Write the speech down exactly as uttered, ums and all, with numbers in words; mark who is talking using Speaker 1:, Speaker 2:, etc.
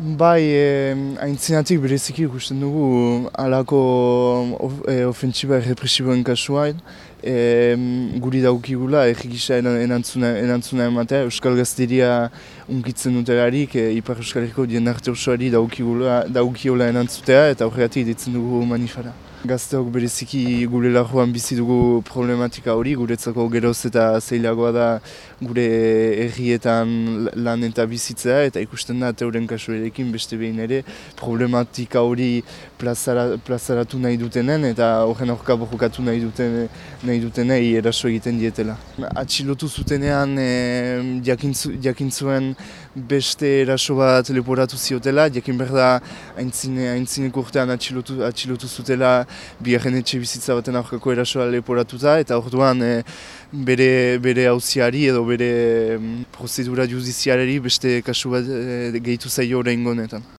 Speaker 1: Bai, e, aintzinatik bereziki ikusten dugu halako of, e, ofentsiba errepresiboen kasuan, e, guri daukigula errikisa erantzuna, erantzuna ematea Euskal Gazteria unkitzen dutelarik, e, Ipar Euskal Herriko jendarte osoari daukigula, daukiola erantzutea eta horregatik ditzen dugu manifara. Gazteok bereziki gure larruan bizi dugu problematika hori, guretzako geroz eta zailagoa da gure herrietan lan eta bizitzea, eta ikusten da teuren kasuarekin beste behin ere problematika hori plazara, plazaratu nahi dutenen eta horren aurka borrokatu nahi, duten, nahi dutenei eraso egiten dietela. Atxilotu zutenean e, jakin zuen beste eraso bat leporatu ziotela, jakin behar da aintzine, aintzineko urtean atxilotu, atxilotu zutela bigarren etxe bizitza baten aurkako erasoa leporatuta, eta orduan e, bere, bere auziari edo bere prozedura judizialari beste kasu bat e, gehitu zaio oraingo honetan.